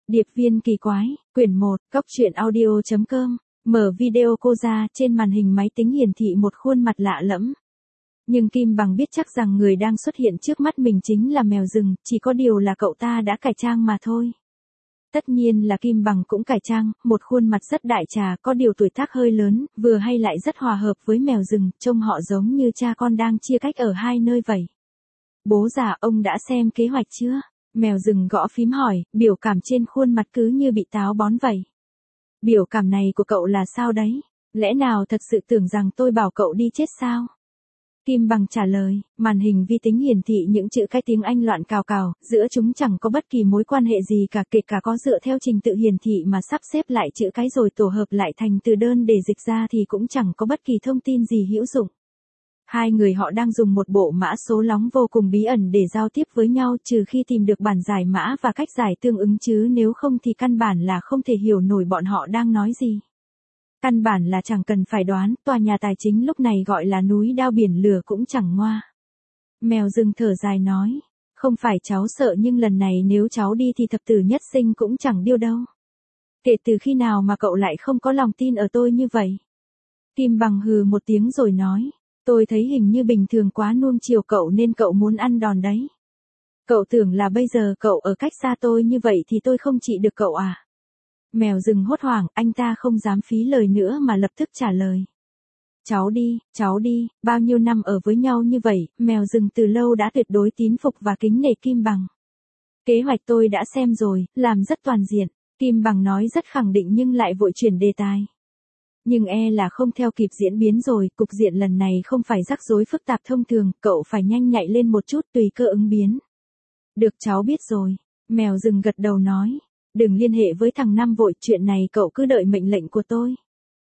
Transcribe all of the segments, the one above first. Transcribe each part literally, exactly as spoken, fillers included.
Điệp viên kỳ quái, quyển một, cốc truyện audio chấm com, mở video cô ra, trên màn hình máy tính hiển thị một khuôn mặt lạ lẫm. Nhưng Kim Bằng biết chắc rằng người đang xuất hiện trước mắt mình chính là mèo rừng, chỉ có điều là cậu ta đã cải trang mà thôi. Tất nhiên là Kim Bằng cũng cải trang, một khuôn mặt rất đại trà, có điều tuổi tác hơi lớn, vừa hay lại rất hòa hợp với mèo rừng, trông họ giống như cha con đang chia cách ở hai nơi vậy. Bố già, ông đã xem kế hoạch chưa? Mèo rừng gõ phím hỏi, biểu cảm trên khuôn mặt cứ như bị táo bón vậy. Biểu cảm này của cậu là sao đấy? Lẽ nào thật sự tưởng rằng tôi bảo cậu đi chết sao? Kim Bằng trả lời, màn hình vi tính hiển thị những chữ cái tiếng Anh loạn cào cào, giữa chúng chẳng có bất kỳ mối quan hệ gì cả, kể cả có dựa theo trình tự hiển thị mà sắp xếp lại chữ cái rồi tổ hợp lại thành từ đơn để dịch ra thì cũng chẳng có bất kỳ thông tin gì hữu dụng. Hai người họ đang dùng một bộ mã số lóng vô cùng bí ẩn để giao tiếp với nhau, trừ khi tìm được bản giải mã và cách giải tương ứng, chứ nếu không thì căn bản là không thể hiểu nổi bọn họ đang nói gì. Căn bản là chẳng cần phải đoán, tòa nhà tài chính lúc này gọi là núi đao biển lửa cũng chẳng ngoa. Mèo rừng thở dài nói, không phải cháu sợ, nhưng lần này nếu cháu đi thì thập tử nhất sinh cũng chẳng điêu đâu. Kể từ khi nào mà cậu lại không có lòng tin ở tôi như vậy? Kim Bằng hừ một tiếng rồi nói, tôi thấy hình như bình thường quá nuông chiều cậu nên cậu muốn ăn đòn đấy. Cậu tưởng là bây giờ cậu ở cách xa tôi như vậy thì tôi không trị được cậu à? Mèo rừng hốt hoảng, anh ta không dám phí lời nữa mà lập tức trả lời. Cháu đi, cháu đi, bao nhiêu năm ở với nhau như vậy, mèo rừng từ lâu đã tuyệt đối tín phục và kính nể Kim Bằng. Kế hoạch tôi đã xem rồi, làm rất toàn diện, Kim Bằng nói rất khẳng định nhưng lại vội chuyển đề tài. Nhưng e là không theo kịp diễn biến rồi, cục diện lần này không phải rắc rối phức tạp thông thường, cậu phải nhanh nhạy lên một chút tùy cơ ứng biến. Được, cháu biết rồi, mèo rừng gật đầu nói. Đừng liên hệ với thằng Năm vội, chuyện này cậu cứ đợi mệnh lệnh của tôi.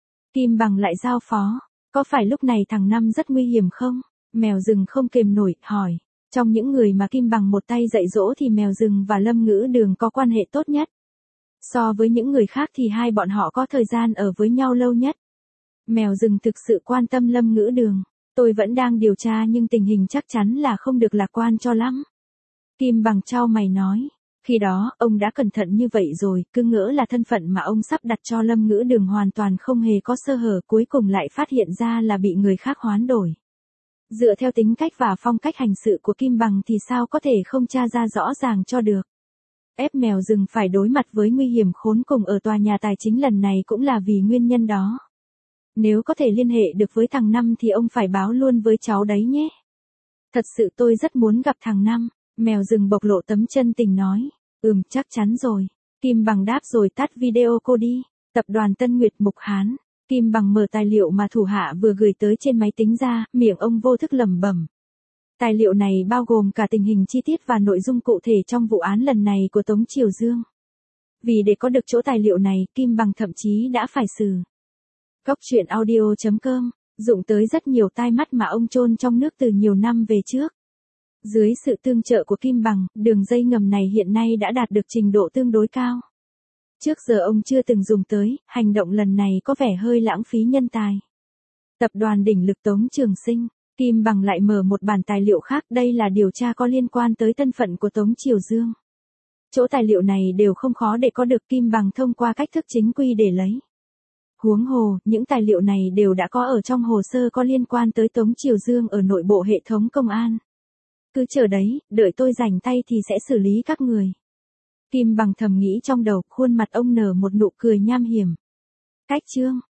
Kim Bằng lại giao phó, có phải lúc này thằng Năm rất nguy hiểm không? Mèo rừng không kềm nổi, hỏi. Trong những người mà Kim Bằng một tay dạy dỗ thì mèo rừng và Lâm Ngữ Đường có quan hệ tốt nhất. So với những người khác thì hai bọn họ có thời gian ở với nhau lâu nhất. Mèo rừng thực sự quan tâm Lâm Ngữ Đường. Tôi vẫn đang điều tra nhưng tình hình chắc chắn là không được lạc quan cho lắm. Kim Bằng chau mày nói. Khi đó, ông đã cẩn thận như vậy rồi, cứ ngỡ là thân phận mà ông sắp đặt cho Lâm Ngữ Đường hoàn toàn không hề có sơ hở, cuối cùng lại phát hiện ra là bị người khác hoán đổi. Dựa theo tính cách và phong cách hành sự của Kim Bằng thì sao có thể không tra ra rõ ràng cho được. Ép mèo rừng phải đối mặt với nguy hiểm khốn cùng ở tòa nhà tài chính lần này cũng là vì nguyên nhân đó. Nếu có thể liên hệ được với thằng Năm thì ông phải báo luôn với cháu đấy nhé. Thật sự tôi rất muốn gặp thằng Năm. Mèo rừng bộc lộ tấm chân tình nói. Ừm, chắc chắn rồi. Kim Bằng đáp rồi tắt video cô đi. Tập đoàn Tân Nguyệt Mục Hán. Kim Bằng mở tài liệu mà thủ hạ vừa gửi tới trên máy tính ra, miệng ông vô thức lẩm bẩm. Tài liệu này bao gồm cả tình hình chi tiết và nội dung cụ thể trong vụ án lần này của Tống Triều Dương. Vì để có được chỗ tài liệu này, Kim Bằng thậm chí đã phải xử. Cốc truyện audio chấm com, dụng tới rất nhiều tai mắt mà ông chôn trong nước từ nhiều năm về trước. Dưới sự tương trợ của Kim Bằng, đường dây ngầm này hiện nay đã đạt được trình độ tương đối cao. Trước giờ ông chưa từng dùng tới, hành động lần này có vẻ hơi lãng phí nhân tài. Tập đoàn đỉnh lực Tống Trường Sinh, Kim Bằng lại mở một bản tài liệu khác, đây là điều tra có liên quan tới thân phận của Tống Triều Dương. Chỗ tài liệu này đều không khó để có được, Kim Bằng thông qua cách thức chính quy để lấy. Huống hồ, những tài liệu này đều đã có ở trong hồ sơ có liên quan tới Tống Triều Dương ở nội bộ hệ thống công an. Cứ chờ đấy, đợi tôi rảnh tay thì sẽ xử lý các người. Kim Bằng thầm nghĩ trong đầu, khuôn mặt ông nở một nụ cười nham hiểm. Cách chương.